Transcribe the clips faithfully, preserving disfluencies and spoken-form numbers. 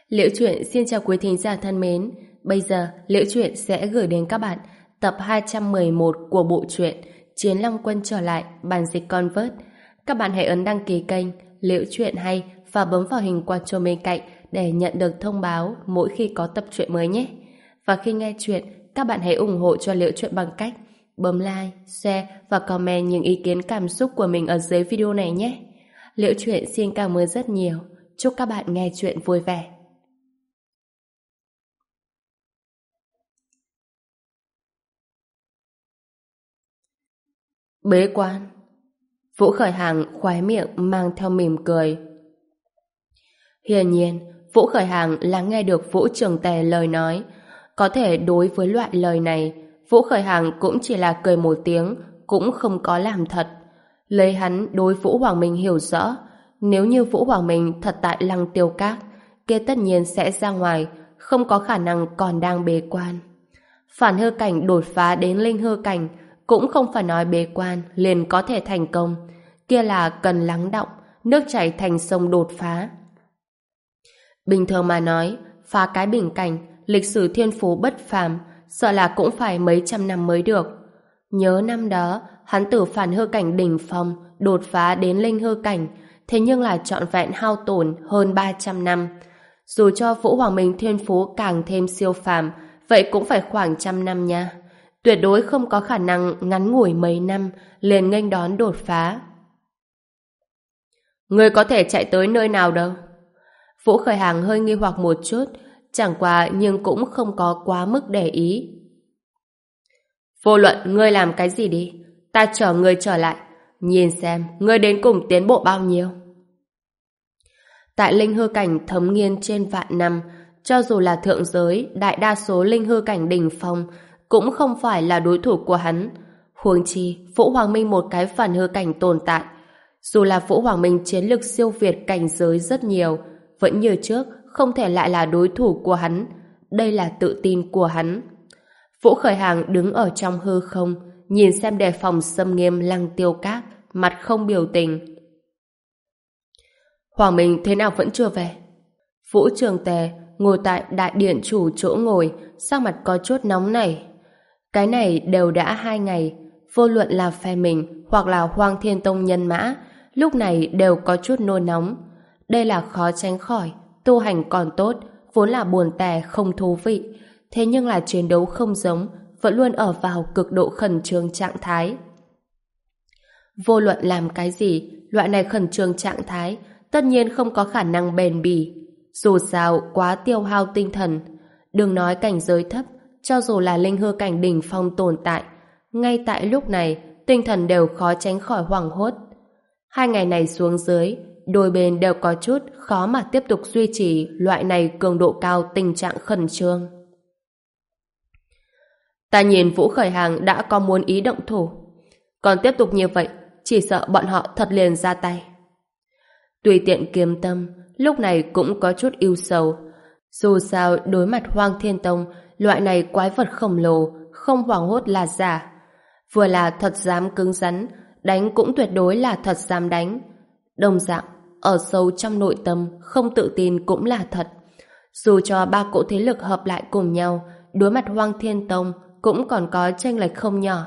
Liễu Chuyện xin chào quý thính giả thân mến. Bây giờ, Liễu Chuyện sẽ gửi đến các bạn tập hai trăm mười một của bộ truyện Chiến Long Quân trở lại, bản dịch Convert. Các bạn hãy ấn đăng ký kênh Liễu Chuyện hay và bấm vào hình quả chuông bên cạnh để nhận được thông báo mỗi khi có tập truyện mới nhé. Và khi nghe chuyện, các bạn hãy ủng hộ cho Liễu Chuyện bằng cách bấm like, share và comment những ý kiến cảm xúc của mình ở dưới video này nhé. Liễu Chuyện xin cảm ơn rất nhiều. Chúc các bạn nghe chuyện vui vẻ. Bế quan. Vũ Khởi Hàng khóe miệng mang theo mỉm cười. Hiển nhiên, Vũ Khởi Hàng lắng nghe được Vũ Trường Tề lời nói. Có thể đối với loại lời này, Vũ Khởi Hàng cũng chỉ là cười một tiếng, cũng không có làm thật. Lấy hắn đối Vũ Hoàng Minh hiểu rõ, nếu như Vũ Hoàng Minh thật tại Lăng Tiêu Các, kia tất nhiên sẽ ra ngoài, không có khả năng còn đang bế quan. Phản hư cảnh đột phá đến linh hư cảnh, cũng không phải nói bế quan liền có thể thành công, kia là cần lắng đọng, nước chảy thành sông đột phá. Bình thường mà nói, phá cái bình cảnh, lịch sử thiên phú bất phàm, sợ là cũng phải mấy trăm năm mới được. Nhớ năm đó, hắn từ phản hư cảnh đỉnh phong đột phá đến linh hư cảnh, thế nhưng là trọn vẹn hao tổn hơn ba trăm năm. Dù cho Vũ Hoàng Minh thiên phú càng thêm siêu phàm, vậy cũng phải khoảng trăm năm nha. Tuyệt đối không có khả năng ngắn ngủi mấy năm liền nghênh đón đột phá. Ngươi có thể chạy tới nơi nào đâu? Vũ Khởi Hàng hơi nghi hoặc một chút, chẳng qua nhưng cũng không có quá mức để ý. Vô luận ngươi làm cái gì đi, ta chờ ngươi trở lại, nhìn xem ngươi đến cùng tiến bộ bao nhiêu. Tại linh hư cảnh thấm nghiên trên vạn năm, cho dù là thượng giới, đại đa số linh hư cảnh đỉnh phong cũng không phải là đối thủ của hắn. Huống chi, Vũ Hoàng Minh một cái phản hư cảnh tồn tại. Dù là Vũ Hoàng Minh chiến lực siêu việt cảnh giới rất nhiều, vẫn như trước, không thể lại là đối thủ của hắn. Đây là tự tin của hắn. Vũ Khởi Hàng đứng ở trong hư không, nhìn xem đề phòng xâm nghiêm Lăng Tiêu Các, mặt không biểu tình. Hoàng Minh thế nào vẫn chưa về? Vũ Trường Tề ngồi tại đại điện chủ chỗ ngồi, sắc mặt có chút nóng nảy. Cái này đều đã hai ngày, vô luận là phe mình hoặc là Hoang Thiên Tông nhân mã, lúc này đều có chút nôn nóng. Đây là khó tránh khỏi, tu hành còn tốt, vốn là buồn tẻ không thú vị, thế nhưng là chiến đấu không giống, vẫn luôn ở vào cực độ khẩn trương trạng thái. Vô luận làm cái gì, loại này khẩn trương trạng thái, tất nhiên không có khả năng bền bỉ. Dù sao, quá tiêu hao tinh thần. Đừng nói cảnh giới thấp, cho dù là linh hư cảnh đỉnh phong tồn tại, ngay tại lúc này, tinh thần đều khó tránh khỏi hoảng hốt. Hai ngày này xuống dưới, đôi bên đều có chút khó mà tiếp tục duy trì loại này cường độ cao tình trạng khẩn trương. Ta nhìn Vũ Khởi Hàng đã có muốn ý động thủ. Còn tiếp tục như vậy, chỉ sợ bọn họ thật liền ra tay. Tùy tiện Kiếm Tâm, lúc này cũng có chút ưu sầu. Dù sao, đối mặt Hoang Thiên Tông, loại này quái vật khổng lồ, không hoảng hốt là giả. Vừa là thật dám cứng rắn, đánh cũng tuyệt đối là thật dám đánh. Đồng dạng, ở sâu trong nội tâm, không tự tin cũng là thật. Dù cho ba cỗ thế lực hợp lại cùng nhau, đối mặt Hoang Thiên Tông cũng còn có chênh lệch không nhỏ.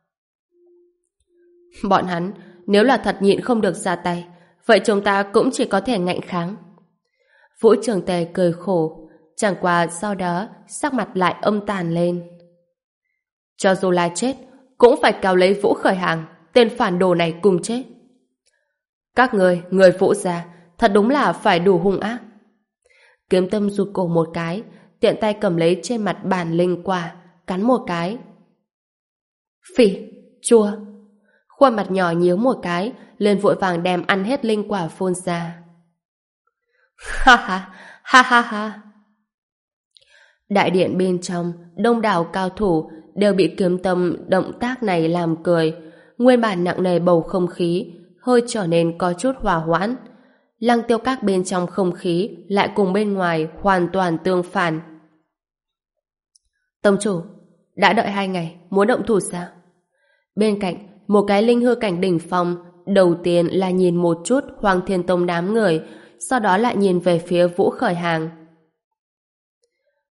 Bọn hắn, nếu là thật nhịn không được ra tay, vậy chúng ta cũng chỉ có thể ngạnh kháng. Vũ Trường Tề cười khổ, chẳng qua sau đó sắc mặt lại âm tàn lên. Cho dù là chết, cũng phải kéo lấy Vũ Khởi Hàng, tên phản đồ này cùng chết. Các người, người Vũ gia, thật đúng là phải đủ hung ác. Kiếm Tâm rụt cổ một cái, tiện tay cầm lấy trên mặt bàn linh quả, cắn một cái. Phỉ, chua. Khuôn mặt nhỏ nhíu một cái, liền vội vàng đem ăn hết linh quả phun ra. Ha ha, ha ha ha. Đại điện bên trong, đông đảo cao thủ đều bị Kiếm Tâm động tác này làm cười. Nguyên bản nặng nề bầu không khí hơi trở nên có chút hòa hoãn. Lăng Tiêu Các bên trong không khí lại cùng bên ngoài hoàn toàn tương phản. Tông chủ, đã đợi hai ngày, muốn động thủ sao? Bên cạnh, một cái linh hư cảnh đỉnh phong, đầu tiên là nhìn một chút Hoàng Thiên Tông đám người, sau đó lại nhìn về phía Vũ Khởi Hàng.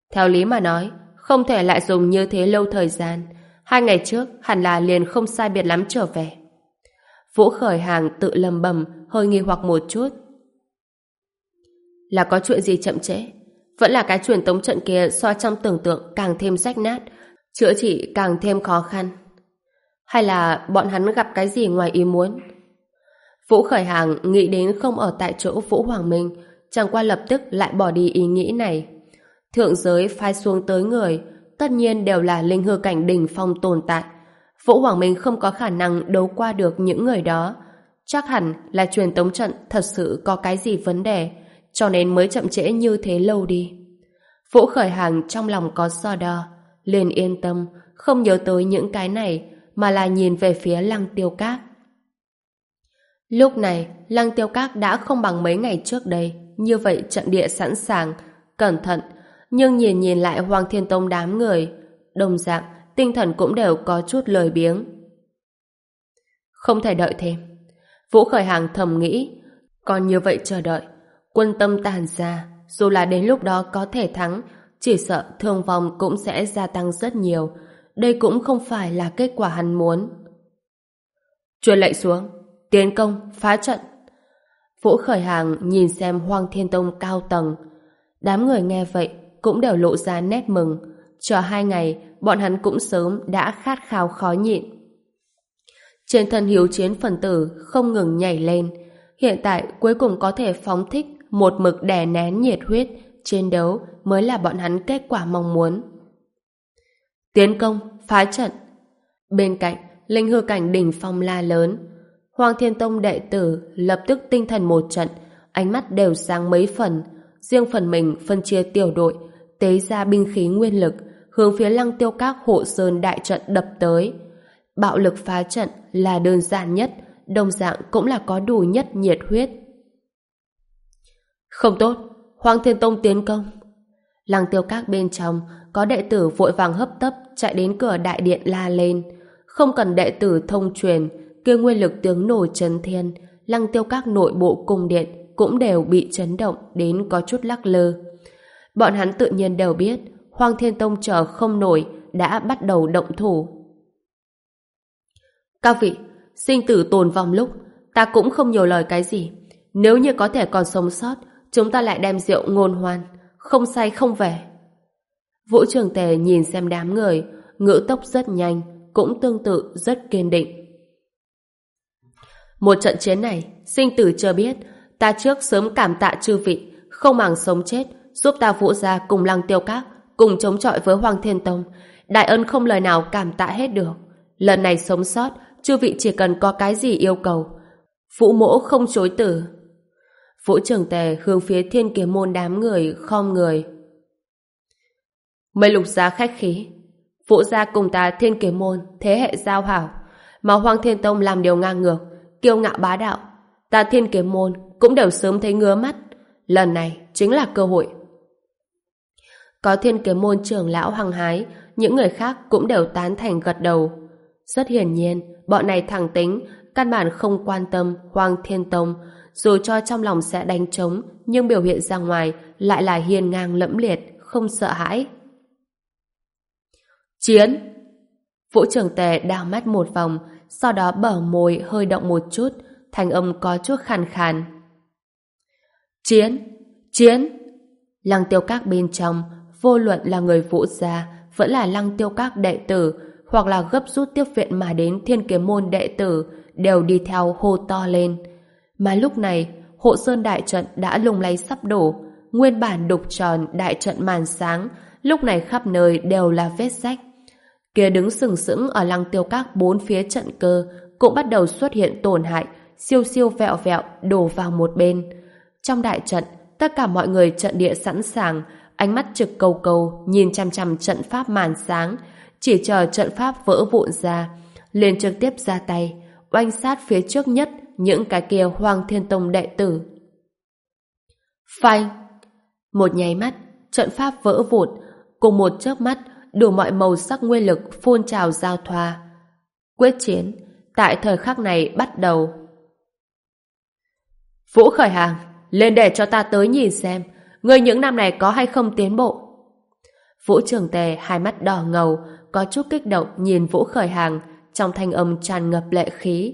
Theo lý mà nói, không thể lại dùng như thế lâu thời gian. Hai ngày trước, hẳn là liền không sai biệt lắm trở về. Vũ Khởi Hàng tự lầm bầm, hơi nghi hoặc một chút. Là có chuyện gì chậm trễ? Vẫn là cái truyền tống trận kia so trong tưởng tượng càng thêm rách nát, chữa trị càng thêm khó khăn. Hay là bọn hắn gặp cái gì ngoài ý muốn? Vũ Khởi Hàng nghĩ đến không ở tại chỗ Vũ Hoàng Minh, chẳng qua lập tức lại bỏ đi ý nghĩ này. Thượng giới phái xuống tới người, tất nhiên đều là linh hư cảnh đỉnh phong tồn tại. Vũ Hoàng Minh không có khả năng đấu qua được những người đó. Chắc hẳn là truyền tống trận thật sự có cái gì vấn đề, cho nên mới chậm trễ như thế lâu đi. Vũ Khởi Hàng trong lòng có so đo, liền yên tâm, không nhớ tới những cái này, mà là nhìn về phía Lăng Tiêu Các. Lúc này, Lăng Tiêu Các đã không bằng mấy ngày trước đây, như vậy trận địa sẵn sàng, cẩn thận, nhưng nhìn nhìn lại Hoàng Thiên Tông đám người, đồng dạng, tinh thần cũng đều có chút lười biếng. Không thể đợi thêm. Vũ Khởi Hàng thầm nghĩ, còn như vậy chờ đợi, quân tâm tàn ra, dù là đến lúc đó có thể thắng, chỉ sợ thương vong cũng sẽ gia tăng rất nhiều. Đây cũng không phải là kết quả hắn muốn. Truyền lệnh xuống, tiến công, phá trận. Vũ Khởi Hàng nhìn xem Hoàng Thiên Tông cao tầng. Đám người nghe vậy cũng đều lộ ra nét mừng. Chờ hai ngày, bọn hắn cũng sớm đã khát khao khó nhịn. Trên thân hiếu chiến phần tử không ngừng nhảy lên. Hiện tại cuối cùng có thể phóng thích một mực đè nén nhiệt huyết, chiến đấu mới là bọn hắn kết quả mong muốn. Tiến công, phá trận. Bên cạnh, linh hư cảnh đỉnh phong la lớn. Hoàng Thiên Tông đệ tử lập tức tinh thần một trận, ánh mắt đều sáng mấy phần. Riêng phần mình phân chia tiểu đội, tế ra binh khí nguyên lực, hướng phía Lăng Tiêu Các hộ sơn đại trận đập tới. Bạo lực phá trận là đơn giản nhất, đồng dạng cũng là có đủ nhất nhiệt huyết. Không tốt, Hoàng Thiên Tông tiến công. Lăng Tiêu Các bên trong có đệ tử vội vàng hấp tấp chạy đến cửa đại điện la lên. Không cần đệ tử thông truyền, kia nguyên lực tiếng nổ chấn thiên, Lăng Tiêu Các nội bộ cung điện cũng đều bị chấn động đến có chút lắc lư. Bọn hắn tự nhiên đều biết Hoàng Thiên Tông chờ không nổi, đã bắt đầu động thủ. Các vị, sinh tử tồn vong lúc, ta cũng không nhiều lời cái gì. Nếu như có thể còn sống sót, chúng ta lại đem rượu ngôn hoan, không say không về. Vũ Trường Tề nhìn xem đám người, ngữ tốc rất nhanh, cũng tương tự rất kiên định. Một trận chiến này, sinh tử chưa biết, ta trước sớm cảm tạ chư vị, không màng sống chết, giúp ta Vũ gia cùng Lăng Tiêu Các, cùng chống chọi với Hoàng Thiên Tông. Đại ân không lời nào cảm tạ hết được. Lần này sống sót, chư vị chỉ cần có cái gì yêu cầu, Vũ mỗ không chối từ. Vũ Trường Tề hướng phía Thiên Kiếm Môn đám người khom người. Mây Lục gia khách khí, Vũ gia cùng ta Thiên Kiếm Môn thế hệ giao hảo, mà Hoàng Thiên Tông làm điều ngang ngược, kiêu ngạo bá đạo, ta Thiên Kiếm Môn cũng đều sớm thấy ngứa mắt. Lần này chính là cơ hội. Có Thiên Kiếm Môn trưởng lão hăng hái, những người khác cũng đều tán thành gật đầu. Rất hiển nhiên, bọn này thẳng tính, căn bản không quan tâm Hoàng Thiên Tông, dù cho trong lòng sẽ đánh trống, nhưng biểu hiện ra ngoài lại là hiên ngang lẫm liệt, không sợ hãi. Chiến! Vũ Trường Tề đảo mắt một vòng, sau đó bở môi hơi động một chút, thanh âm có chút khàn khàn. Chiến! Chiến! Lăng Tiêu Các bên trong, vô luận là người Vũ gia, vẫn là Lăng Tiêu Các đệ tử, hoặc là gấp rút tiếp viện mà đến Thiên Kiếm Môn đệ tử, đều đi theo hô to lên. Mà lúc này, hộ sơn đại trận đã lung lay sắp đổ, nguyên bản đục tròn đại trận màn sáng, lúc này khắp nơi đều là vết rách. Kia đứng sừng sững ở Lăng Tiêu Các bốn phía trận cơ cũng bắt đầu xuất hiện tổn hại, siêu siêu vẹo vẹo đổ vào một bên. Trong đại trận, tất cả mọi người trận địa sẵn sàng, ánh mắt trực cầu cầu nhìn chằm chằm trận pháp màn sáng, chỉ chờ trận pháp vỡ vụn ra, liền trực tiếp ra tay, oanh sát phía trước nhất những cái kia Hoàng Thiên Tông đệ tử. Phanh! Một nháy mắt, trận pháp vỡ vụn, cùng một chớp mắt, đủ mọi màu sắc nguyên lực phun trào giao thoa. Quyết chiến, tại thời khắc này bắt đầu. Vũ Khởi Hàng, lên để cho ta tới nhìn xem, ngươi những năm này có hay không tiến bộ. Vũ Trường Tề hai mắt đỏ ngầu, có chút kích động nhìn Vũ Khởi Hàng, trong thanh âm tràn ngập lệ khí.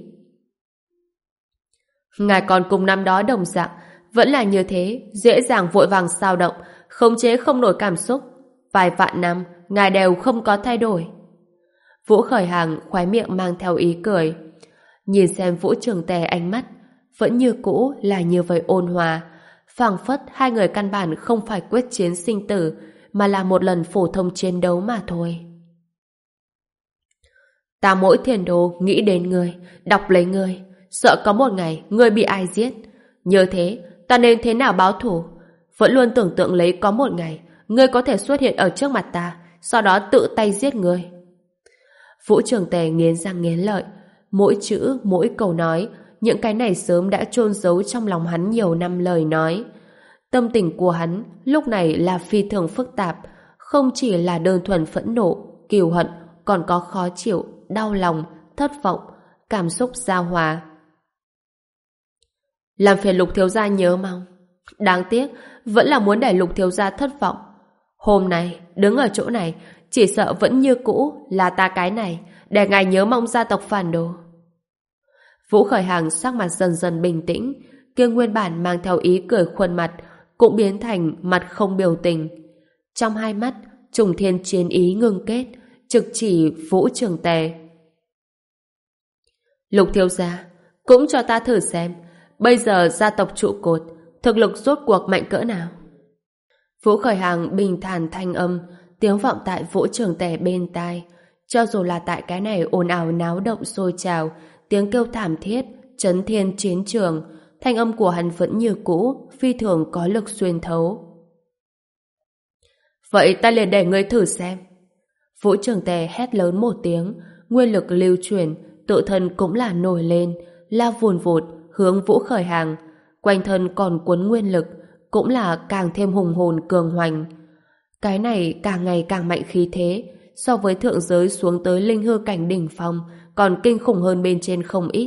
Ngài còn cùng năm đó đồng dạng, vẫn là như thế, dễ dàng vội vàng xao động, khống chế không nổi cảm xúc. Vài vạn năm, ngài đều không có thay đổi. Vũ Khởi Hàng khóe miệng mang theo ý cười. Nhìn xem Vũ Trường Tề ánh mắt, vẫn như cũ là như vậy ôn hòa, phảng phất hai người căn bản không phải quyết chiến sinh tử, mà là một lần phổ thông chiến đấu mà thôi. Ta mỗi thiền đồ nghĩ đến ngươi, đọc lấy ngươi, sợ có một ngày ngươi bị ai giết. Như thế, ta nên thế nào báo thù? Vẫn luôn tưởng tượng lấy có một ngày ngươi có thể xuất hiện ở trước mặt ta, sau đó tự tay giết ngươi. Vũ Trường Tề nghiến răng nghiến lợi, mỗi chữ, mỗi câu nói, những cái này sớm đã chôn giấu trong lòng hắn nhiều năm lời nói. Tâm tình của hắn lúc này là phi thường phức tạp, không chỉ là đơn thuần phẫn nộ, kiêu hận, còn có khó chịu, đau lòng, thất vọng, cảm xúc giao hòa. Làm phiền Lục thiếu gia nhớ mong. Đáng tiếc, vẫn là muốn để Lục thiếu gia thất vọng. Hôm nay, đứng ở chỗ này, chỉ sợ vẫn như cũ là ta cái này, để ngài nhớ mong gia tộc phản đồ. Vũ Khởi Hàng sắc mặt dần dần bình tĩnh, kia nguyên bản mang theo ý cười khuôn mặt cũng biến thành mặt không biểu tình. Trong hai mắt, trùng thiên chiến ý ngưng kết, trực chỉ Vũ Trường Tề. Lục thiếu gia, cũng cho ta thử xem, bây giờ gia tộc trụ cột, thực lực rốt cuộc mạnh cỡ nào? Vũ Khởi Hàng bình thản thanh âm, tiếng vọng tại Vũ Trường Tề bên tai. Cho dù là tại cái này ồn ào náo động sôi trào, tiếng kêu thảm thiết, chấn thiên chiến trường, thanh âm của hắn vẫn như cũ, phi thường có lực xuyên thấu. Vậy ta liền để ngươi thử xem. Vũ Trường Tề hét lớn một tiếng, nguyên lực lưu chuyển, tự thân cũng là nổi lên, lao vùn vụt hướng Vũ Khởi Hàng, quanh thân còn cuốn nguyên lực, cũng là càng thêm hùng hồn cường hoành. Cái này càng ngày càng mạnh khí thế, so với thượng giới xuống tới linh hư cảnh đỉnh phong, còn kinh khủng hơn bên trên không ít.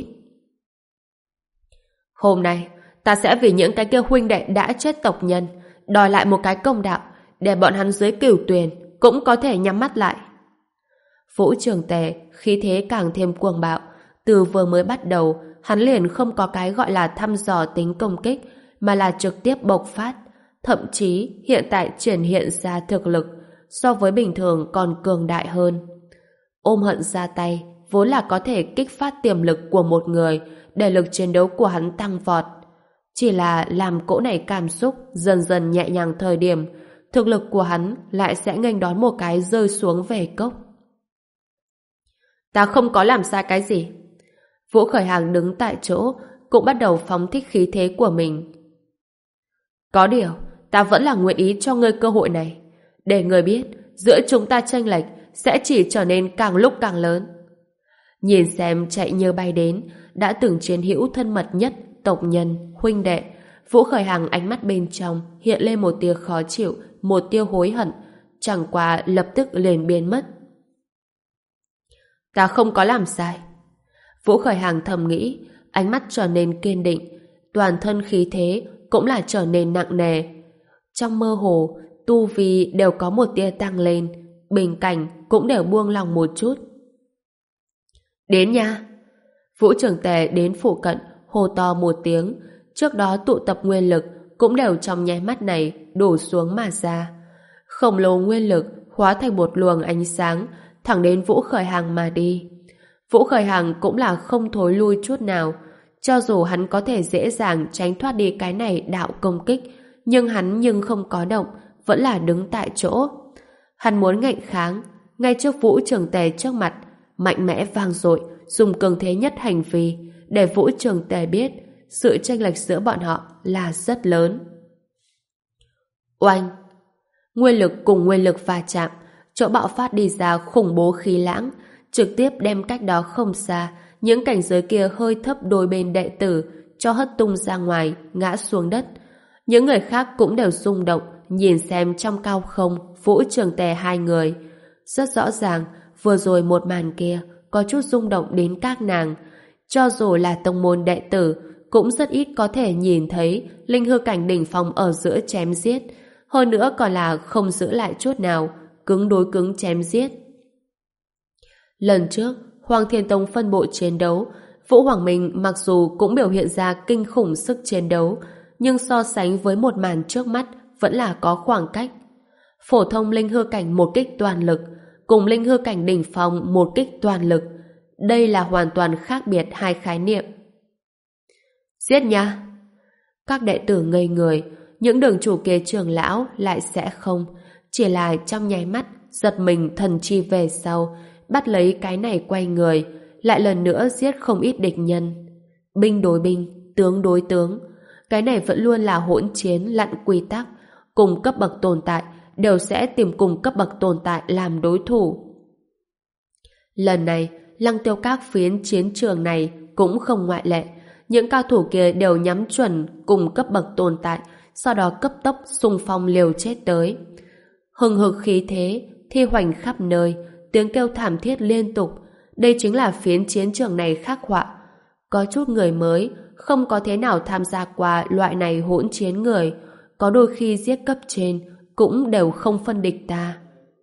Hôm nay, ta sẽ vì những cái kia huynh đệ đã chết tộc nhân, đòi lại một cái công đạo, để bọn hắn dưới cửu tuyền cũng có thể nhắm mắt lại. Vũ Trường Tề khí thế càng thêm cuồng bạo, từ vừa mới bắt đầu, hắn liền không có cái gọi là thăm dò tính công kích, mà là trực tiếp bộc phát, thậm chí hiện tại triển hiện ra thực lực so với bình thường còn cường đại hơn. Ôm hận ra tay vốn là có thể kích phát tiềm lực của một người, để lực chiến đấu của hắn tăng vọt. Chỉ là làm cỗ này cảm xúc dần dần nhẹ nhàng thời điểm, thực lực của hắn lại sẽ nghênh đón một cái rơi xuống về cốc. Ta không có làm sai cái gì. Vũ Khởi Hàng đứng tại chỗ cũng bắt đầu phóng thích khí thế của mình. Có điều, ta vẫn là nguyện ý cho ngươi cơ hội này, để ngươi biết giữa chúng ta chênh lệch sẽ chỉ trở nên càng lúc càng lớn. Nhìn xem chạy như bay đến, đã từng chiến hữu thân mật nhất, tộc nhân, huynh đệ, Vũ Khởi Hàng ánh mắt bên trong hiện lên một tia khó chịu, một tia hối hận, chẳng qua lập tức liền biến mất. Ta không có làm sai. Vũ Khởi Hàng thầm nghĩ, ánh mắt trở nên kiên định, toàn thân khí thế cũng là trở nên nặng nề. Trong mơ hồ, tu vi đều có một tia tăng lên, bình cảnh cũng đều buông lòng một chút. Đến nha! Vũ Trường Tề đến phụ cận, hô to một tiếng, trước đó tụ tập nguyên lực cũng đều trong nháy mắt này đổ xuống mà ra. Khổng lồ nguyên lực hóa thành một luồng ánh sáng, thẳng đến Vũ Khởi Hàng mà đi. Vũ Khởi Hàng cũng là không thối lui chút nào, cho dù hắn có thể dễ dàng tránh thoát đi cái này đạo công kích, nhưng hắn nhưng không có động, vẫn là đứng tại chỗ. Hắn muốn ngạnh kháng, ngay trước Vũ Trường Tề trước mặt, mạnh mẽ vang dội, dùng cường thế nhất hành vi, để Vũ Trường Tề biết sự chênh lệch giữa bọn họ là rất lớn. Oanh! Nguyên lực cùng nguyên lực va chạm, chỗ bạo phát đi ra khủng bố khí lãng, trực tiếp đem cách đó không xa, những cảnh giới kia hơi thấp đôi bên đệ tử, cho hất tung ra ngoài, ngã xuống đất. Những người khác cũng đều rung động, nhìn xem trong cao không Vũ Trường Tề hai người. Rất rõ ràng, vừa rồi một màn kia có chút rung động đến các nàng. Cho dù là tông môn đệ tử, cũng rất ít có thể nhìn thấy linh hư cảnh đỉnh phong ở giữa chém giết. Hơn nữa còn là không giữ lại chút nào, cứng đối cứng chém giết. Lần trước, Hoàng Thiên Tông phân bộ chiến đấu, Vũ Hoàng Minh mặc dù cũng biểu hiện ra kinh khủng sức chiến đấu, nhưng so sánh với một màn trước mắt vẫn là có khoảng cách. Phổ thông linh hư cảnh một kích toàn lực, cùng linh hư cảnh đỉnh phong một kích toàn lực, đây là hoàn toàn khác biệt hai khái niệm. Giết nha! Các đệ tử ngây người, những đường chủ kia trưởng lão lại sẽ không, chỉ là trong nháy mắt giật mình thần chi về sau, bắt lấy cái này quay người, lại lần nữa giết không ít địch nhân. Binh đối binh, tướng đối tướng, cái này vẫn luôn là hỗn chiến lặn quy tắc, cùng cấp bậc tồn tại đều sẽ tìm cùng cấp bậc tồn tại làm đối thủ. Lần này, Lăng Tiêu Các phiến chiến trường này cũng không ngoại lệ, những cao thủ kia đều nhắm chuẩn cùng cấp bậc tồn tại, sau đó cấp tốc xung phong liều chết tới. Hừng hực khí thế, thi hoành khắp nơi, tiếng kêu thảm thiết liên tục, đây chính là phiến chiến trường này khắc họa. Có chút người mới, không có thế nào tham gia qua loại này hỗn chiến người, có đôi khi giết cấp trên, cũng đều không phân địch ta.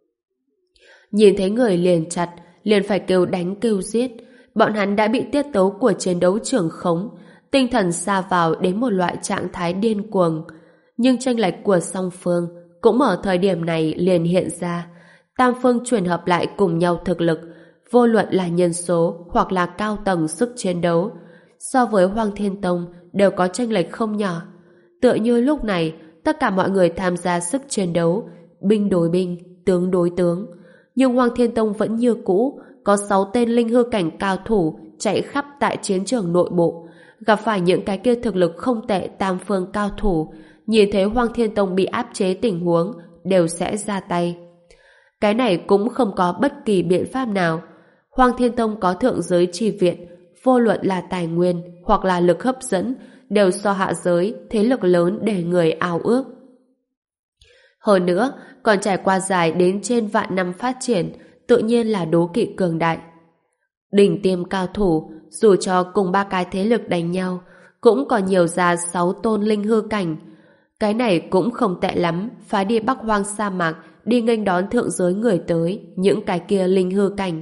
Nhìn thấy người liền chặt, liền phải kêu đánh kêu giết, bọn hắn đã bị tiết tấu của chiến đấu trường khống, tinh thần sa vào đến một loại trạng thái điên cuồng. Nhưng chênh lệch của song phương cũng ở thời điểm này liền hiện ra. Tam phương chuyển hợp lại cùng nhau thực lực, vô luận là nhân số hoặc là cao tầng sức chiến đấu, so với Hoang Thiên Tông đều có chênh lệch không nhỏ. Tựa như lúc này, tất cả mọi người tham gia sức chiến đấu, binh đối binh, tướng đối tướng. Nhưng Hoang Thiên Tông vẫn như cũ, có sáu tên linh hư cảnh cao thủ chạy khắp tại chiến trường nội bộ, gặp phải những cái kia thực lực không tệ tam phương cao thủ, nhìn thấy Hoang Thiên Tông bị áp chế tình huống, đều sẽ ra tay. Cái này cũng không có bất kỳ biện pháp nào. Hoang Thiên Tông có thượng giới chi viện, vô luận là tài nguyên hoặc là lực hấp dẫn, đều so hạ giới thế lực lớn để người ao ước. Hơn nữa, còn trải qua dài đến trên vạn năm phát triển, tự nhiên là đố kỵ cường đại. Đỉnh tiêm cao thủ, dù cho cùng ba cái thế lực đánh nhau, cũng còn nhiều ra sáu tôn linh hư cảnh. Cái này cũng không tệ lắm, phải đi Bắc Hoang sa mạc, đi nghênh đón thượng giới người tới, những cái kia linh hư cảnh.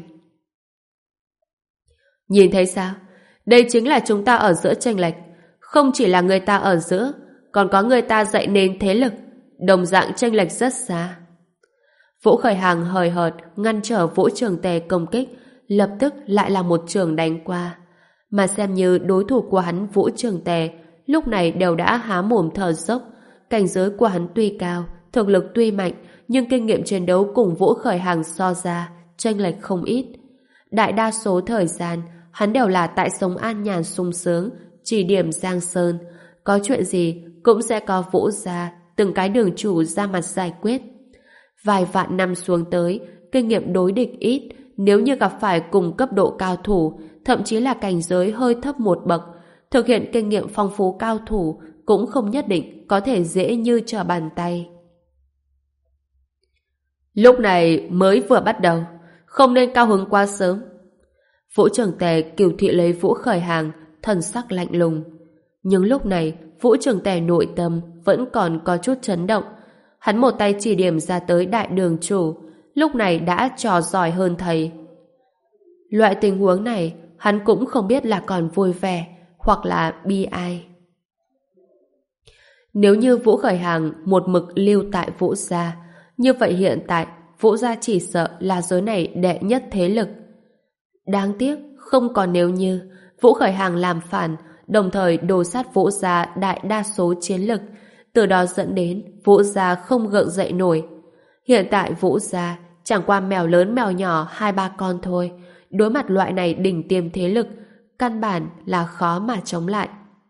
Nhìn thấy sao? Đây chính là chúng ta ở giữa chênh lệch. Không chỉ là người ta ở giữa, còn có người ta dạy nên thế lực, đồng dạng chênh lệch rất xa. Vũ Khởi Hàng hời hợt ngăn trở Vũ Trường Tề công kích, lập tức lại là một trường đánh qua. Mà xem như đối thủ của hắn Vũ Trường Tề, lúc này đều đã há mồm thở dốc. Cảnh giới của hắn tuy cao, thực lực tuy mạnh, nhưng kinh nghiệm chiến đấu cùng Vũ Khởi Hàng so ra, chênh lệch không ít. Đại đa số thời gian, hắn đều là tại sống an nhàn sung sướng, chỉ điểm Giang Sơn. Có chuyện gì cũng sẽ có Vũ gia, từng cái đường chủ ra mặt giải quyết. Vài vạn năm xuống tới, kinh nghiệm đối địch ít, nếu như gặp phải cùng cấp độ cao thủ, thậm chí là cảnh giới hơi thấp một bậc, thực hiện kinh nghiệm phong phú cao thủ cũng không nhất định có thể dễ như trở bàn tay. Lúc này mới vừa bắt đầu, không nên cao hứng quá sớm. Vũ Trường Tề kiều thị lấy Vũ Khởi Hàng, thần sắc lạnh lùng. Nhưng lúc này, Vũ Trường Tề nội tâm vẫn còn có chút chấn động. Hắn một tay chỉ điểm ra tới đại đường chủ, lúc này đã trò giỏi hơn thầy. Loại tình huống này, hắn cũng không biết là còn vui vẻ hoặc là bi ai. Nếu như Vũ Khởi Hàng một mực lưu tại Vũ gia, như vậy hiện tại Vũ gia chỉ sợ là giới này đệ nhất thế lực. Đáng tiếc, không còn nếu như Vũ Khởi Hàng làm phản, đồng thời đồ sát Vũ gia đại đa số chiến lực, từ đó dẫn đến Vũ gia không gượng dậy nổi. Hiện tại Vũ gia chẳng qua mèo lớn mèo nhỏ hai ba con thôi, đối mặt loại này đỉnh tiêm thế lực, căn bản là khó mà chống lại.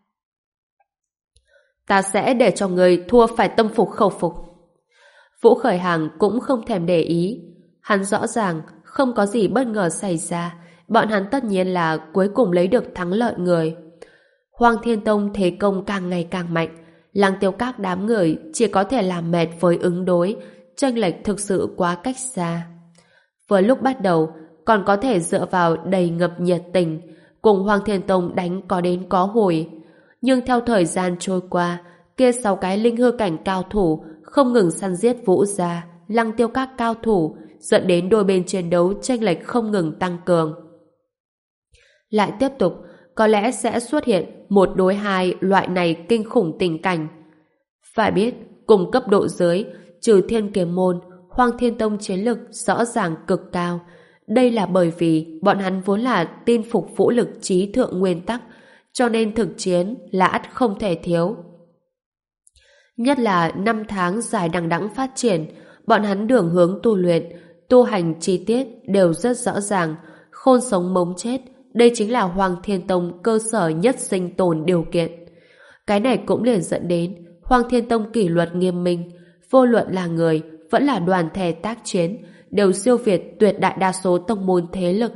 Ta sẽ để cho người thua phải tâm phục khẩu phục. Vũ Khởi Hàng cũng không thèm để ý. Hắn rõ ràng không có gì bất ngờ xảy ra, bọn hắn tất nhiên là cuối cùng lấy được thắng lợi người. Hoang Thiên Tông thế công càng ngày càng mạnh, Lăng Tiêu Các đám người chỉ có thể làm mệt với ứng đối, chênh lệch thực sự quá cách xa. Vừa lúc bắt đầu còn có thể dựa vào đầy ngập nhiệt tình, cùng Hoang Thiên Tông đánh có đến có hồi. Nhưng theo thời gian trôi qua, kia sáu cái linh hư cảnh cao thủ không ngừng săn giết Vũ gia, Lăng Tiêu các cao thủ, dẫn đến đôi bên chiến đấu chênh lệch không ngừng tăng cường. Lại tiếp tục, có lẽ sẽ xuất hiện một đối hai loại này kinh khủng tình cảnh. Phải biết, cùng cấp độ dưới, trừ Thiên Kiếm Môn, Hoang Thiên Tông chiến lực rõ ràng cực cao. Đây là bởi vì bọn hắn vốn là tin phục vũ lực trí thượng nguyên tắc, cho nên thực chiến là ắt không thể thiếu. Nhất là năm tháng dài đằng đẵng phát triển, bọn hắn đường hướng tu luyện, tu hành chi tiết đều rất rõ ràng, khôn sống mống chết, đây chính là Hoang Thiên Tông cơ sở nhất sinh tồn điều kiện. Cái này cũng liền dẫn đến Hoang Thiên Tông kỷ luật nghiêm minh, vô luận là người vẫn là đoàn thể tác chiến đều siêu việt tuyệt đại đa số tông môn thế lực.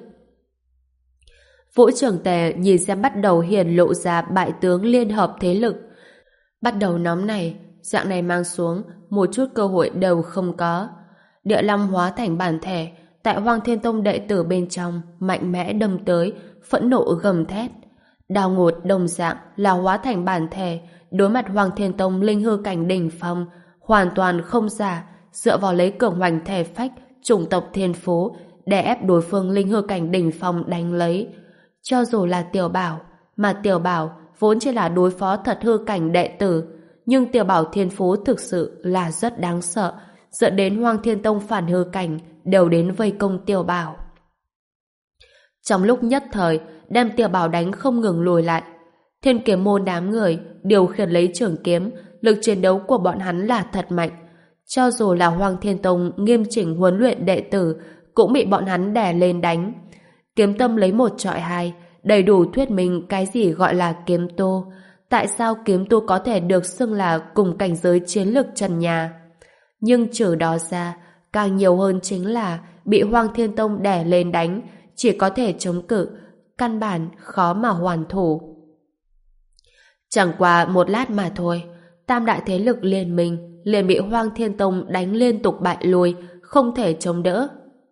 Vũ Trường Tề nhìn xem bắt đầu hiển lộ ra bại tướng liên hợp thế lực. Bắt đầu nóng này, dạng này mang xuống một chút cơ hội đều không có. Địa Long hóa thành bản thể, tại Hoang Thiên Tông đệ tử bên trong mạnh mẽ đâm tới, phẫn nộ gầm thét. Đào Ngột đồng dạng là hóa thành bản thể, đối mặt Hoang Thiên Tông linh hư cảnh đỉnh phong, hoàn toàn không giả, dựa vào lấy cường hoành thể phách, chủng tộc thiên phú, để ép đối phương linh hư cảnh đỉnh phong đánh lấy. Cho dù là Tiểu Bảo, mà Tiểu Bảo vốn chỉ là đối phó thật hư cảnh đệ tử, nhưng Tiểu Bảo thiên phú thực sự là rất đáng sợ, dẫn đến Hoang Thiên Tông phản hư cảnh đều đến vây công Tiểu Bảo. Trong lúc nhất thời, đem Tiểu Bảo đánh không ngừng lùi lại. Thiên Kiếm Môn đám người điều khiển lấy trường kiếm, lực chiến đấu của bọn hắn là thật mạnh. Cho dù là Hoang Thiên Tông nghiêm chỉnh huấn luyện đệ tử, cũng bị bọn hắn đè lên đánh. Kiếm tâm lấy một trọi hai, đầy đủ thuyết minh cái gì gọi là kiếm tu. Tại sao kiếm tu có thể được xưng là cùng cảnh giới chiến lược trần nhà? Nhưng trừ đó ra, càng nhiều hơn chính là bị Hoang Thiên Tông đè lên đánh, chỉ có thể chống cự, căn bản khó mà hoàn thủ. Chẳng qua một lát mà thôi, tam đại thế lực liên minh liền bị Hoang Thiên Tông đánh liên tục bại lui, không thể chống đỡ.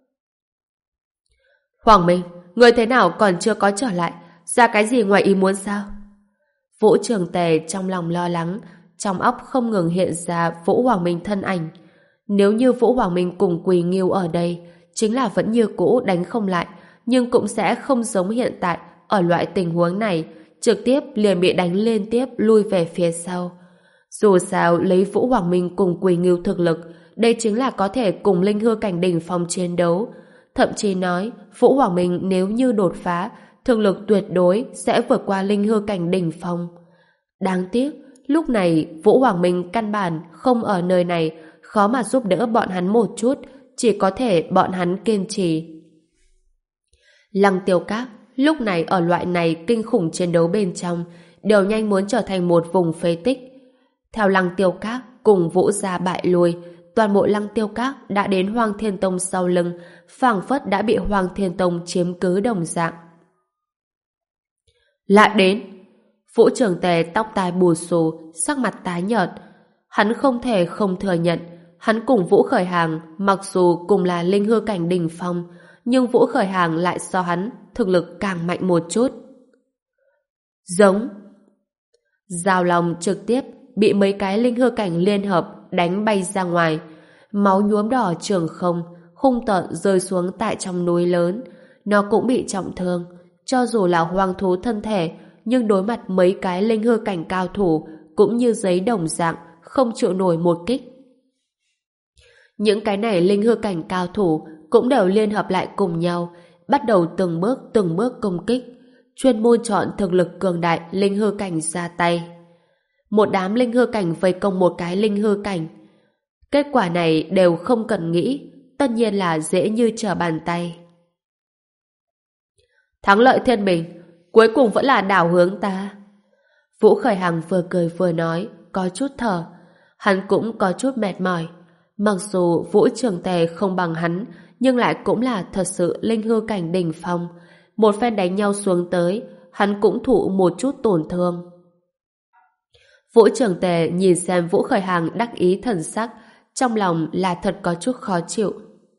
Hoàng Minh, người thế nào còn chưa có trở lại, ra cái gì ngoài ý muốn sao? Vũ Trường Tề trong lòng lo lắng, trong óc không ngừng hiện ra Vũ Hoàng Minh thân ảnh. Nếu như Vũ Hoàng Minh cùng Quỳ Nghiêu ở đây, chính là vẫn như cũ đánh không lại, nhưng cũng sẽ không giống hiện tại ở loại tình huống này, trực tiếp liền bị đánh liên tiếp lui về phía sau. Dù sao, lấy Vũ Hoàng Minh cùng Quỳ Nghiêu thực lực, đây chính là có thể cùng linh hư cảnh đỉnh phong chiến đấu. Thậm chí nói, Vũ Hoàng Minh nếu như đột phá, thực lực tuyệt đối sẽ vượt qua linh hư cảnh đỉnh phong. Đáng tiếc, lúc này Vũ Hoàng Minh căn bản không ở nơi này, khó mà giúp đỡ bọn hắn một chút, chỉ có thể bọn hắn kiên trì. Lăng Tiêu Các lúc này ở loại này kinh khủng chiến đấu bên trong đều nhanh muốn trở thành một vùng phế tích. Theo Lăng Tiêu Các cùng Vũ gia bại lui, toàn bộ Lăng Tiêu Các đã đến Hoang Thiên Tông sau lưng, phảng phất đã bị Hoang Thiên Tông chiếm cứ đồng dạng. Lại đến! Vũ Trường Tề tóc tai bù xù, sắc mặt tái nhợt. Hắn không thể không thừa nhận, hắn cùng Vũ Khởi Hàng mặc dù cùng là linh hư cảnh đỉnh phong, nhưng Vũ Khởi Hàng lại so hắn thực lực càng mạnh một chút. Giống! Giao Long trực tiếp bị mấy cái linh hư cảnh liên hợp đánh bay ra ngoài, máu nhuốm đỏ trường không, hung tợn rơi xuống tại trong núi lớn. Nó cũng bị trọng thương, cho dù là hoang thú thân thể, nhưng đối mặt mấy cái linh hư cảnh cao thủ cũng như giấy đồng dạng, không chịu nổi một kích. Những cái này linh hư cảnh cao thủ cũng đều liên hợp lại cùng nhau, bắt đầu từng bước từng bước công kích, chuyên môn chọn thực lực cường đại linh hư cảnh ra tay. Một đám linh hư cảnh vây công một cái linh hư cảnh. Kết quả này đều không cần nghĩ, tất nhiên là dễ như trở bàn tay. Thắng lợi thiên bình, cuối cùng vẫn là đảo hướng ta. Vũ Khởi Hằng vừa cười vừa nói, có chút thở. Hắn cũng có chút mệt mỏi. Mặc dù Vũ Trường Tề không bằng hắn, nhưng lại cũng là thật sự linh hư cảnh đỉnh phong. Một phen đánh nhau xuống tới, hắn cũng thụ một chút tổn thương. Vũ Trường Tề nhìn xem Vũ Khởi Hằng đắc ý thần sắc, trong lòng là thật có chút khó chịu.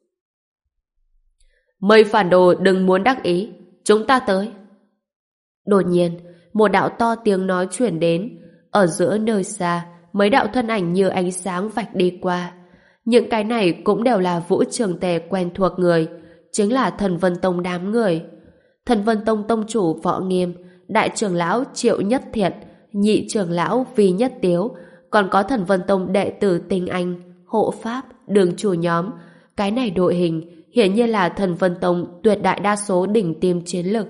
Mây phản đồ đừng muốn đắc ý, chúng ta tới. Đột nhiên, một đạo to tiếng nói chuyển đến. Ở giữa nơi xa, mấy đạo thân ảnh như ánh sáng vạch đi qua. Những cái này cũng đều là Vũ Trường Tề quen thuộc người, chính là Thần Vân Tông đám người. Thần Vân Tông tông chủ Võ Nghiêm, đại trưởng lão Triệu Nhất Thiện, nhị trưởng lão Vi Nhất Tiếu, còn có Thần Vân Tông đệ tử Tinh Anh, hộ pháp, đường chủ nhóm. Cái này đội hình hiển nhiên là Thần Vân Tông tuyệt đại đa số đỉnh tiêm chiến lực.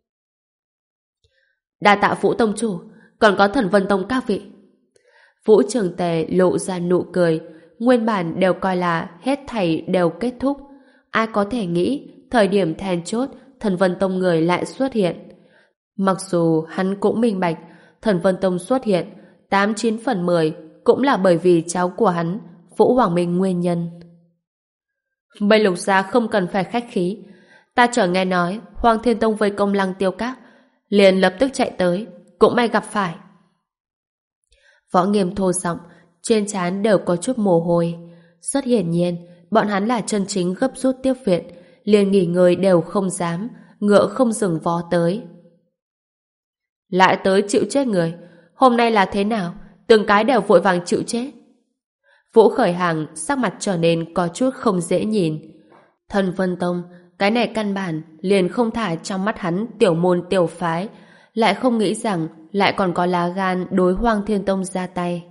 Đa tạ Vũ tông chủ, còn có Thần Vân Tông các vị. Vũ Trường Tề lộ ra nụ cười, nguyên bản đều coi là hết thảy đều kết thúc. Ai có thể nghĩ thời điểm then chốt Thần Vân Tông người lại xuất hiện. Mặc dù hắn cũng minh bạch Thần Vân Tông xuất hiện tám chín phần mười cũng là bởi vì cháu của hắn Vũ Hoàng Minh nguyên nhân. Mây Lục gia không cần phải khách khí, ta chợt nghe nói Hoàng Thiên Tông vây công Lăng Tiêu Các, liền lập tức chạy tới, cũng may gặp phải. Võ Nghiêm thô giọng, trên trán đều có chút mồ hôi. Rất hiển nhiên, bọn hắn là chân chính gấp rút tiếp viện, liền nghỉ ngơi đều không dám, ngựa không dừng vó tới. Lại tới chịu chết người, hôm nay là thế nào? Từng cái đều vội vàng chịu chết. Vũ Khởi Hàng sắc mặt trở nên có chút không dễ nhìn. Thần Vân Tông, cái này căn bản liền không thả trong mắt hắn tiểu môn tiểu phái, lại không nghĩ rằng lại còn có lá gan đối Hoang Thiên Tông ra tay.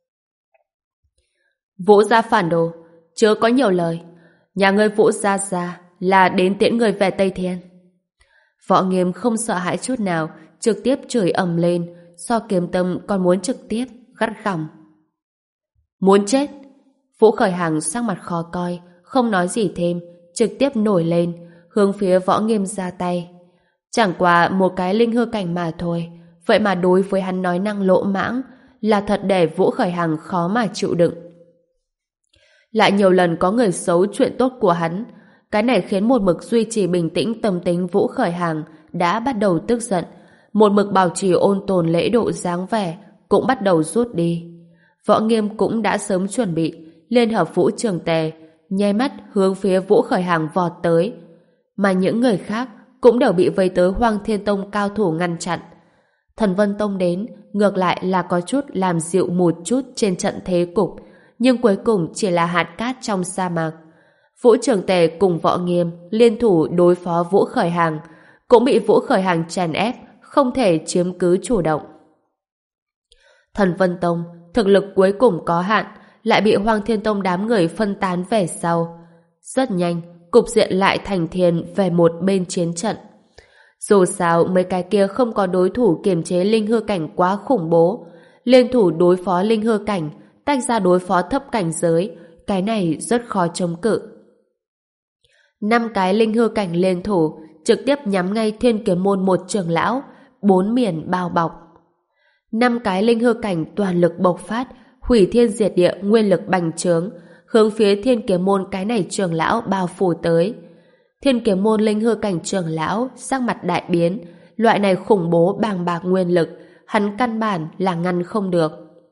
Vũ gia phản đồ, chớ có nhiều lời. Nhà ngươi Vũ gia gia là đến tiễn người về Tây Thiên. Võ Nghiêm không sợ hãi chút nào, trực tiếp chửi ầm lên, so Kiếm Tâm còn muốn trực tiếp gắt gỏng. Muốn chết? Vũ Khởi Hàng sắc mặt khó coi, không nói gì thêm, trực tiếp nổi lên, hướng phía Võ Nghiêm ra tay. Chẳng qua một cái linh hư cảnh mà thôi, vậy mà đối với hắn nói năng lỗ mãng, là thật để Vũ Khởi Hàng khó mà chịu đựng. Lại nhiều lần có người xấu chuyện tốt của hắn, cái này khiến một mực duy trì bình tĩnh tâm tính Vũ Khởi Hàng đã bắt đầu tức giận, một mực bảo trì ôn tồn lễ độ dáng vẻ cũng bắt đầu rút đi. Võ Nghiêm cũng đã sớm chuẩn bị, liên hợp Vũ Trường Tề, nháy mắt hướng phía Vũ Khởi Hàng vọt tới, mà những người khác cũng đều bị vây tới Hoang Thiên Tông cao thủ ngăn chặn. Thần Vân Tông đến, ngược lại là có chút làm dịu một chút trên trận thế cục, nhưng cuối cùng chỉ là hạt cát trong sa mạc. Vũ Trường Tề cùng Võ Nghiêm liên thủ đối phó Vũ Khởi Hàng, cũng bị Vũ Khởi Hàng chèn ép, không thể chiếm cứ chủ động. Thần Vân Tông thực lực cuối cùng có hạn, lại bị Hoang Thiên Tông đám người phân tán về sau. Rất nhanh, cục diện lại thành thiên về một bên chiến trận. Dù sao mấy cái kia không có đối thủ kiềm chế linh hư cảnh quá khủng bố, liên thủ đối phó linh hư cảnh, tách ra đối phó thấp cảnh giới, cái này rất khó chống cự. Năm cái linh hư cảnh liên thủ trực tiếp nhắm ngay Thiên Kiếm Môn một trưởng lão, bốn miền bao bọc. Năm cái linh hư cảnh toàn lực bộc phát, hủy thiên diệt địa nguyên lực bành trướng, hướng phía Thiên Kiếm Môn cái này trưởng lão bao phủ tới. Thiên Kiếm Môn linh hư cảnh trưởng lão sắc mặt đại biến, loại này khủng bố bàng bạc nguyên lực, hắn căn bản là ngăn không được.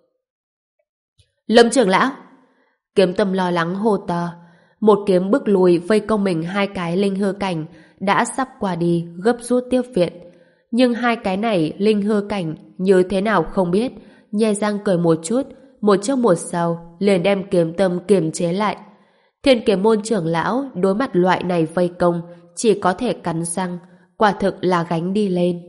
Lâm trưởng lão! Kiếm Tâm lo lắng hô to, một kiếm bức lùi vây công mình hai cái linh hư cảnh đã sắp qua đi gấp rút tiếp viện. Nhưng hai cái này linh hư cảnh như thế nào không biết, nhe răng cười một chút, một trước một sau liền đem Kiếm Tâm kiềm chế lại. Thiên Kiếm Môn trưởng lão đối mặt loại này vây công chỉ có thể cắn răng, quả thực là gánh đi lên.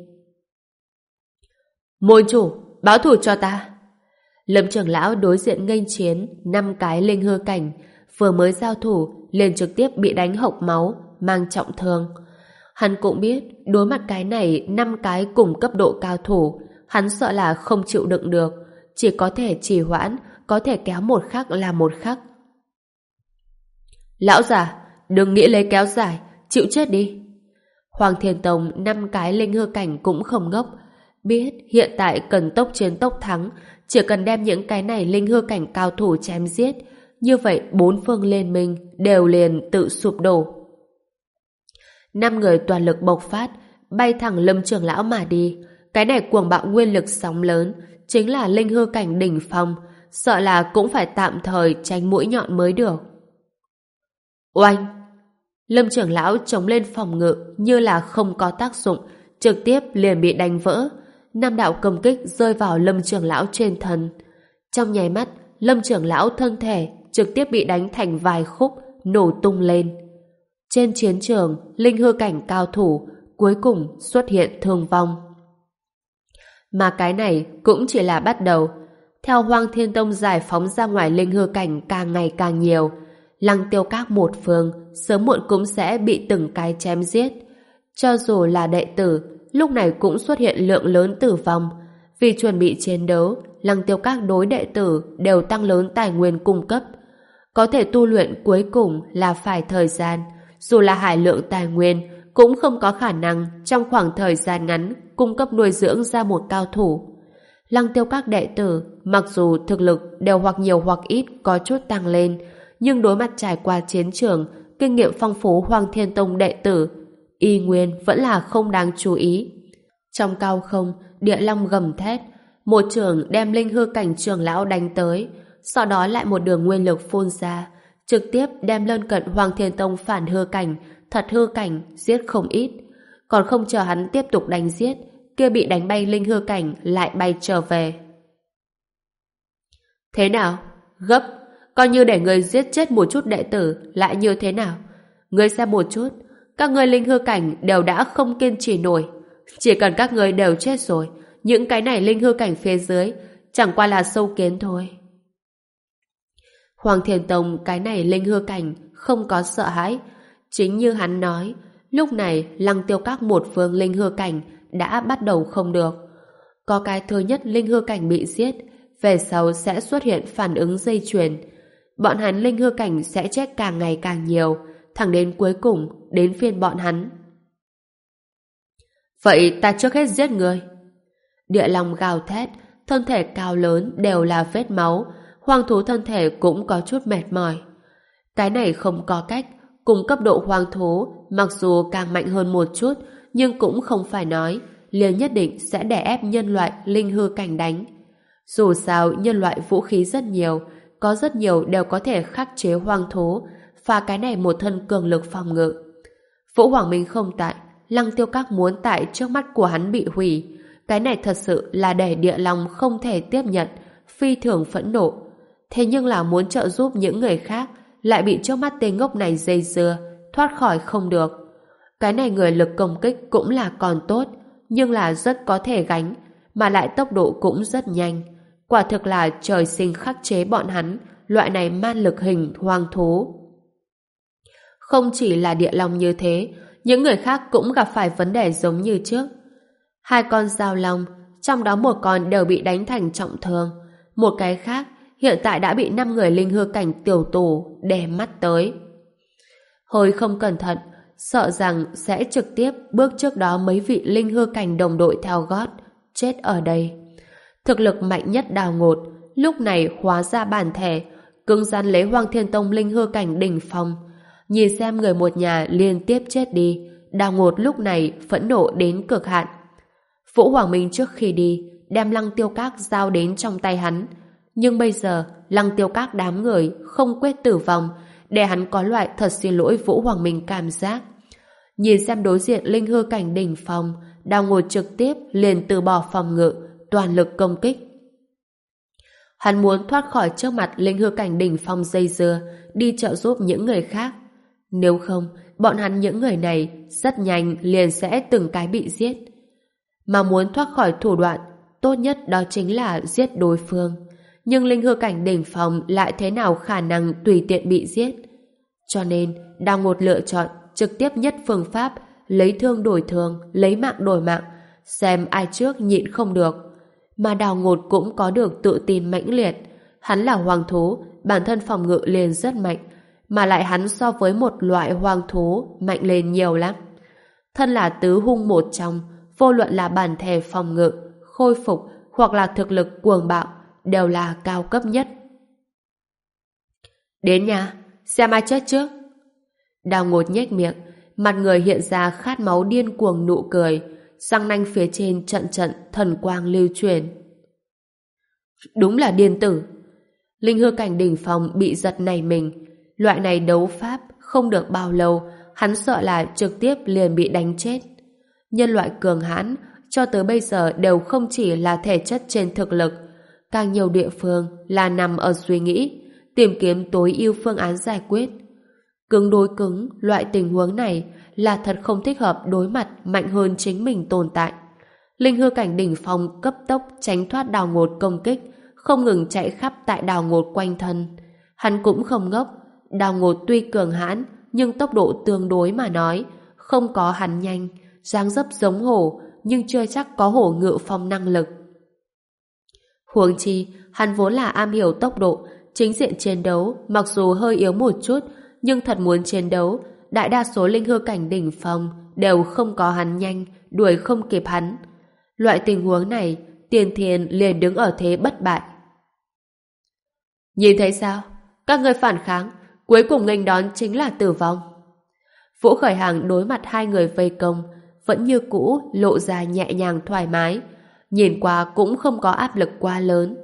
Môn chủ, báo thù cho ta! Lâm trưởng lão đối diện nghênh chiến năm cái linh hư cảnh, vừa mới giao thủ liền trực tiếp bị đánh hộc máu, mang trọng thương. Hắn cũng biết đối mặt cái này năm cái cùng cấp độ cao thủ, hắn sợ là không chịu đựng được, chỉ có thể trì hoãn, có thể kéo một khắc là một khắc. Lão già, đừng nghĩ lấy kéo dài, chịu chết đi. Hoàng Thiên Tông năm cái linh hư cảnh cũng không ngốc, biết hiện tại cần tốc chiến tốc thắng, chỉ cần đem những cái này linh hư cảnh cao thủ chém giết, như vậy bốn phương liên minh đều liền tự sụp đổ. Năm người toàn lực bộc phát, bay thẳng Lâm trưởng lão mà đi. Cái này cuồng bạo nguyên lực sóng lớn, chính là linh hư cảnh đỉnh phong, sợ là cũng phải tạm thời tránh mũi nhọn mới được. Oanh! Lâm trưởng lão chống lên phòng ngự như là không có tác dụng, trực tiếp liền bị đánh vỡ. Năm đạo công kích rơi vào Lâm trưởng lão trên thân. Trong nháy mắt, Lâm trưởng lão thân thể trực tiếp bị đánh thành vài khúc, nổ tung lên. Trên chiến trường, linh hư cảnh cao thủ cuối cùng xuất hiện thương vong. Mà cái này cũng chỉ là bắt đầu. Theo Hoang Thiên Tông giải phóng ra ngoài linh hư cảnh càng ngày càng nhiều, Lăng Tiêu Các một phương sớm muộn cũng sẽ bị từng cái chém giết. Cho dù là đệ tử, lúc này cũng xuất hiện lượng lớn tử vong. Vì chuẩn bị chiến đấu, Lăng Tiêu Các đối đệ tử đều tăng lớn tài nguyên cung cấp. Có thể tu luyện cuối cùng là phải thời gian. Dù là hải lượng tài nguyên, cũng không có khả năng trong khoảng thời gian ngắn cung cấp nuôi dưỡng ra một cao thủ. Lăng Tiêu Các đệ tử, mặc dù thực lực đều hoặc nhiều hoặc ít có chút tăng lên, nhưng đối mặt trải qua chiến trường, kinh nghiệm phong phú Hoang Thiên Tông đệ tử, y nguyên vẫn là không đáng chú ý. Trong cao không, Địa Long gầm thét, một trường đem linh hư cảnh trưởng lão đánh tới, sau đó lại một đường nguyên lực phun ra, trực tiếp đem lân cận Hoang Thiên Tông phản hư cảnh, thật hư cảnh giết không ít. Còn không chờ hắn tiếp tục đánh giết, kia bị đánh bay linh hư cảnh lại bay trở về. Thế nào? Gấp, coi như để người giết chết một chút đệ tử lại như thế nào? Ngươi xem một chút, các ngươi linh hư cảnh đều đã không kiên trì nổi. Chỉ cần các ngươi đều chết rồi, những cái này linh hư cảnh phía dưới chẳng qua là sâu kiến thôi. Hoàng Thiên Tông cái này linh hư cảnh không có sợ hãi. Chính như hắn nói, lúc này Lăng Tiêu Các một phương linh hư cảnh đã bắt đầu không được. Có cái thứ nhất linh hư cảnh bị giết, về sau sẽ xuất hiện phản ứng dây chuyền. Bọn hắn linh hư cảnh sẽ chết càng ngày càng nhiều, thẳng đến cuối cùng đến phiên bọn hắn. Vậy ta trước hết giết người. Địa Long gào thét, thân thể cao lớn đều là vết máu, hoang thú thân thể cũng có chút mệt mỏi. Cái này không có cách, cùng cấp độ hoang thú mặc dù càng mạnh hơn một chút, nhưng cũng không phải nói liền nhất định sẽ đè ép nhân loại linh hư cảnh đánh. Dù sao nhân loại vũ khí rất nhiều, có rất nhiều đều có thể khắc chế hoang thú, và cái này một thân cường lực phòng ngự. Vũ Hoàng Minh không tại, Lăng Tiêu Các muốn tại trước mắt của hắn bị hủy. Cái này thật sự là để Địa Long không thể tiếp nhận, phi thường phẫn nộ. Thế nhưng là muốn trợ giúp những người khác, lại bị trước mắt tên ngốc này dây dưa, thoát khỏi không được. Cái này người lực công kích cũng là còn tốt, nhưng là rất có thể gánh, mà lại tốc độ cũng rất nhanh. Quả thực là trời sinh khắc chế bọn hắn, loại này man lực hình hoang thú. Không chỉ là Địa Long như thế, những người khác cũng gặp phải vấn đề giống như trước. Hai con dao long, trong đó một con đều bị đánh thành trọng thương. Một cái khác, hiện tại đã bị năm người linh hư cảnh tiểu tù đè mắt tới. Hồi không cẩn thận, sợ rằng sẽ trực tiếp bước trước đó mấy vị linh hư cảnh đồng đội theo gót, chết ở đây. Thực lực mạnh nhất Đào Ngột, lúc này hóa ra bản thể, cứng rắn lấy Hoang Thiên Tông linh hư cảnh đỉnh phong. Nhìn xem người một nhà liên tiếp chết đi, Đào Ngột lúc này phẫn nộ đến cực hạn. Vũ Hoàng Minh trước khi đi, đem Lăng Tiêu Các giao đến trong tay hắn. Nhưng bây giờ, Lăng Tiêu Các đám người không quyết tử vong, để hắn có loại thật xin lỗi Vũ Hoàng Minh cảm giác. Nhìn xem đối diện linh hư cảnh đỉnh phong, Đào Ngột trực tiếp liền từ bỏ phòng ngự, toàn lực công kích. Hắn muốn thoát khỏi trước mặt linh hư cảnh đỉnh phong dây dưa, đi trợ giúp những người khác. Nếu không, bọn hắn những người này rất nhanh liền sẽ từng cái bị giết. Mà muốn thoát khỏi thủ đoạn, tốt nhất đó chính là giết đối phương. Nhưng linh hư cảnh đỉnh phong lại thế nào khả năng tùy tiện bị giết. Cho nên, Đào Ngột lựa chọn trực tiếp nhất phương pháp, lấy thương đổi thương, lấy mạng đổi mạng, xem ai trước nhịn không được. Mà Đào Ngột cũng có được tự tin mãnh liệt. Hắn là hoàng thú, bản thân phòng ngự liền rất mạnh, mà lại hắn so với một loại hoàng thú mạnh lên nhiều lắm. Thân là tứ hung một trong, vô luận là bản thể phòng ngự, khôi phục hoặc là thực lực cuồng bạo, đều là cao cấp nhất. Đến nhà, xem ai chết trước. Đào Ngột nhếch miệng, mặt người hiện ra khát máu điên cuồng nụ cười, răng nanh phía trên trận trận thần quang lưu truyền. Đúng là điên tử. Linh hư cảnh đỉnh phong bị giật nảy mình. Loại này đấu pháp không được bao lâu, hắn sợ là trực tiếp liền bị đánh chết. Nhân loại cường hãn cho tới bây giờ đều không chỉ là thể chất trên thực lực, càng nhiều địa phương là nằm ở suy nghĩ. tìm kiếm tối ưu phương án giải quyết. Cứng đối cứng, loại tình huống này là thật không thích hợp đối mặt mạnh hơn chính mình tồn tại. Linh hư cảnh đỉnh phong cấp tốc tránh thoát đào ngột công kích, không ngừng chạy khắp tại đào ngột quanh thân. Hắn cũng không ngốc, đào ngột tuy cường hãn, nhưng tốc độ tương đối mà nói, không có hắn nhanh, dáng dấp giống hổ, nhưng chưa chắc có hổ ngự phong năng lực. Huống chi, hắn vốn là am hiểu tốc độ, chính diện chiến đấu, mặc dù hơi yếu một chút, nhưng thật muốn chiến đấu, đại đa số linh hư cảnh đỉnh phong đều không có hắn nhanh, đuổi không kịp hắn. Loại tình huống này, Tiền Thiền liền đứng ở thế bất bại. Nhìn thấy sao? Các người phản kháng, cuối cùng nghênh đón chính là tử vong. Vũ Khởi Hàng đối mặt hai người vây công, vẫn như cũ lộ ra nhẹ nhàng thoải mái, nhìn qua cũng không có áp lực quá lớn.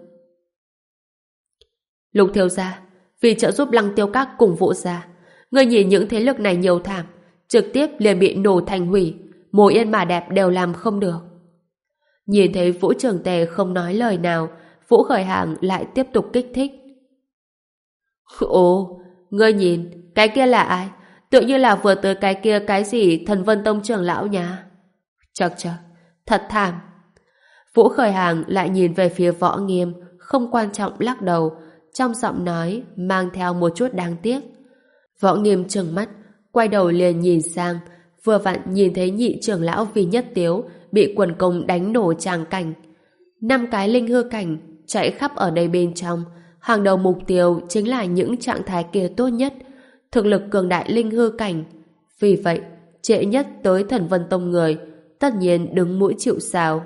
Lục thiếu gia, vì trợ giúp Lăng Tiêu Các cùng Vũ gia, người nhìn những thế lực này nhiều thảm, trực tiếp liền bị nổ thành hủy, mồ yên mà đẹp đều làm không được. Nhìn thấy Vũ Trường Tề không nói lời nào, Vũ Khởi Hàng lại tiếp tục kích thích. Ồ, ngươi nhìn, cái kia là ai? Tự như là vừa tới cái kia cái gì Thần Vân Tông trưởng lão nhà. Chật chật, thật thảm. Vũ Khởi Hàng lại nhìn về phía Võ Nghiêm, không quan trọng lắc đầu, trong giọng nói mang theo một chút đáng tiếc. Võ Nghiêm trừng mắt, quay đầu liền nhìn sang, vừa vặn nhìn thấy nhị trưởng lão Vì Nhất Tiếu bị quần công đánh nổ tràng cảnh. Năm cái linh hư cảnh chạy khắp ở đây bên trong, hàng đầu mục tiêu chính là những trạng thái kia tốt nhất, thực lực cường đại linh hư cảnh. Vì vậy, trễ nhất tới Thần Vân Tông người, tất nhiên đứng mũi chịu sào.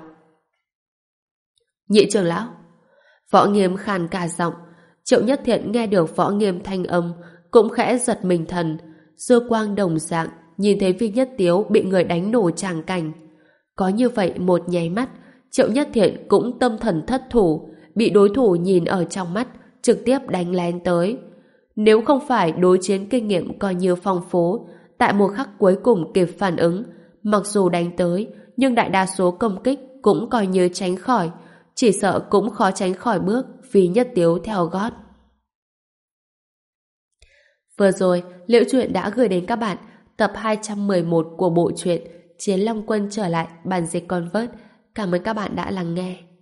Nhị trưởng lão, Võ Nghiêm khàn cả giọng. Triệu Nhất Thiện nghe được Võ Nghiêm thanh âm, cũng khẽ giật mình thần, dư quang đồng dạng nhìn thấy Vi Nhất Tiếu bị người đánh nổ tràng cảnh. Có như vậy một nháy mắt, Triệu Nhất Thiện cũng tâm thần thất thủ, bị đối thủ nhìn ở trong mắt, trực tiếp đánh lén tới. Nếu không phải đối chiến kinh nghiệm coi như phong phú, tại một khắc cuối cùng kịp phản ứng, mặc dù đánh tới, nhưng đại đa số công kích cũng coi như tránh khỏi, chỉ sợ cũng khó tránh khỏi bước vì Nhất Tiếu theo gót. Vừa rồi, Liễu Chuyện đã gửi đến các bạn tập hai trăm mười một của bộ truyện Chiến Long Quân trở lại bản dịch Convert. Cảm ơn các bạn đã lắng nghe.